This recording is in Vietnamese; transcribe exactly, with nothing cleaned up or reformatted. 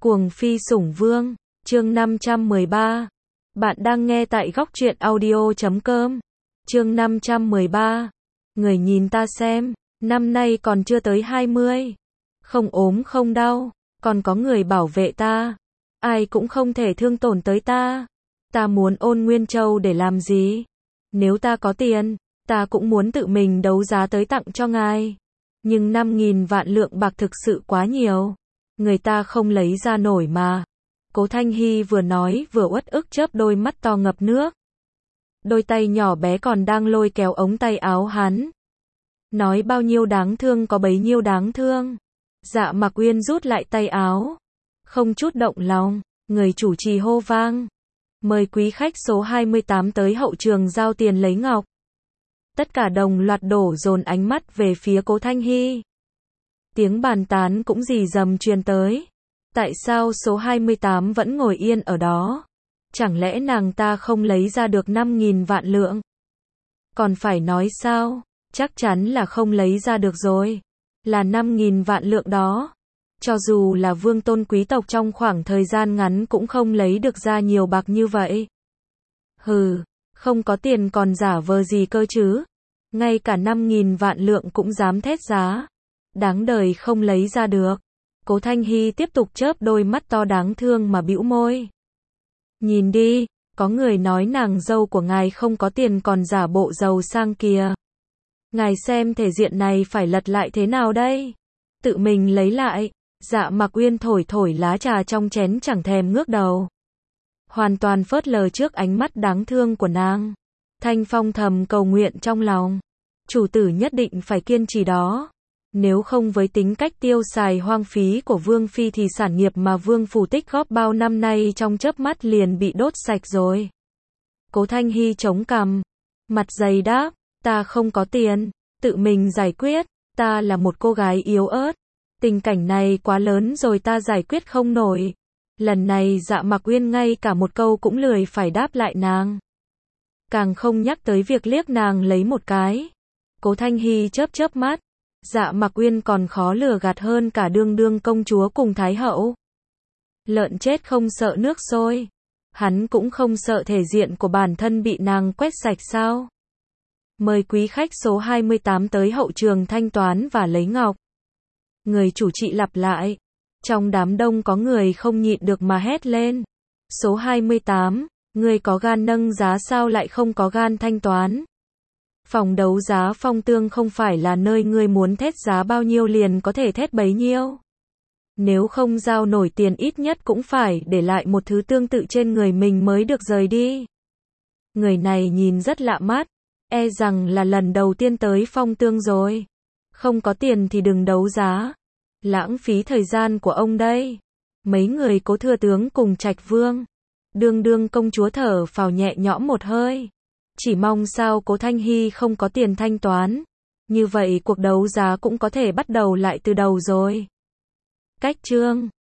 Cuồng phi sủng vương, chương năm trăm mười ba. Bạn đang nghe tại góc truyện audio chấm com. Chương năm trăm mười ba. Người nhìn ta xem, năm nay còn chưa tới hai mươi. Không ốm không đau, còn có người bảo vệ ta. Ai cũng không thể thương tổn tới ta. Ta muốn Ôn Nguyên Châu để làm gì? Nếu ta có tiền, ta cũng muốn tự mình đấu giá tới tặng cho ngài. Nhưng năm nghìn vạn lượng bạc thực sự quá nhiều. Người ta không lấy ra nổi mà. Cố Thanh Hy vừa nói vừa uất ức chớp đôi mắt to ngập nước. Đôi tay nhỏ bé còn đang lôi kéo ống tay áo hắn. Nói bao nhiêu đáng thương có bấy nhiêu đáng thương. Dạ Mạc Uyên rút lại tay áo. Không chút động lòng, người chủ trì hô vang. Mời quý khách số hai mươi tám tới hậu trường giao tiền lấy ngọc. Tất cả đồng loạt đổ dồn ánh mắt về phía Cố Thanh Hy. Tiếng bàn tán cũng rì rầm truyền tới. Tại sao số hai mươi tám vẫn ngồi yên ở đó? Chẳng lẽ nàng ta không lấy ra được năm nghìn vạn lượng? Còn phải nói sao? Chắc chắn là không lấy ra được rồi. Là năm nghìn vạn lượng đó. Cho dù là vương tôn quý tộc trong khoảng thời gian ngắn cũng không lấy được ra nhiều bạc như vậy. Hừ, không có tiền còn giả vờ gì cơ chứ? Ngay cả năm nghìn vạn lượng cũng dám thét giá. Đáng đời không lấy ra được. Cố Thanh Hy tiếp tục chớp đôi mắt to đáng thương mà bĩu môi. Nhìn đi, có người nói nàng dâu của ngài không có tiền còn giả bộ giàu sang kìa. Ngài xem thể diện này phải lật lại thế nào đây? Tự mình lấy lại. Dạ Mạc Uyên thổi thổi lá trà trong chén chẳng thèm ngước đầu. Hoàn toàn phớt lờ trước ánh mắt đáng thương của nàng. Thanh Phong thầm cầu nguyện trong lòng. Chủ tử nhất định phải kiên trì đó. Nếu không với tính cách tiêu xài hoang phí của Vương Phi thì sản nghiệp mà Vương Phủ tích góp bao năm nay trong chớp mắt liền bị đốt sạch rồi. Cố Thanh Hy chống cằm. Mặt dày đáp, ta không có tiền, tự mình giải quyết, ta là một cô gái yếu ớt. Tình cảnh này quá lớn rồi ta giải quyết không nổi. Lần này Dạ Mạc Uyên ngay cả một câu cũng lười phải đáp lại nàng. Càng không nhắc tới việc liếc nàng lấy một cái. Cố Thanh Hy chớp chớp mắt. Dạ Mạc Uyên còn khó lừa gạt hơn cả đương đương công chúa cùng thái hậu. Lợn chết không sợ nước sôi. Hắn cũng không sợ thể diện của bản thân bị nàng quét sạch sao? Mời quý khách số hai mươi tám tới hậu trường thanh toán và lấy ngọc. Người chủ trì lặp lại. Trong đám đông có người không nhịn được mà hét lên. Số hai mươi tám, người có gan nâng giá sao lại không có gan thanh toán? Phòng đấu giá Phong Tương không phải là nơi ngươi muốn thét giá bao nhiêu liền có thể thét bấy nhiêu. Nếu không giao nổi tiền ít nhất cũng phải để lại một thứ tương tự trên người mình mới được rời đi. Người này nhìn rất lạ mắt, e rằng là lần đầu tiên tới Phong Tương rồi. Không có tiền thì đừng đấu giá. Lãng phí thời gian của ông đây. Mấy người Cố thừa tướng cùng Trạch Vương. Đương đương công chúa thở phào nhẹ nhõm một hơi. Chỉ mong sao Cố Thanh Hy không có tiền thanh toán. Như vậy cuộc đấu giá cũng có thể bắt đầu lại từ đầu rồi. Cách chương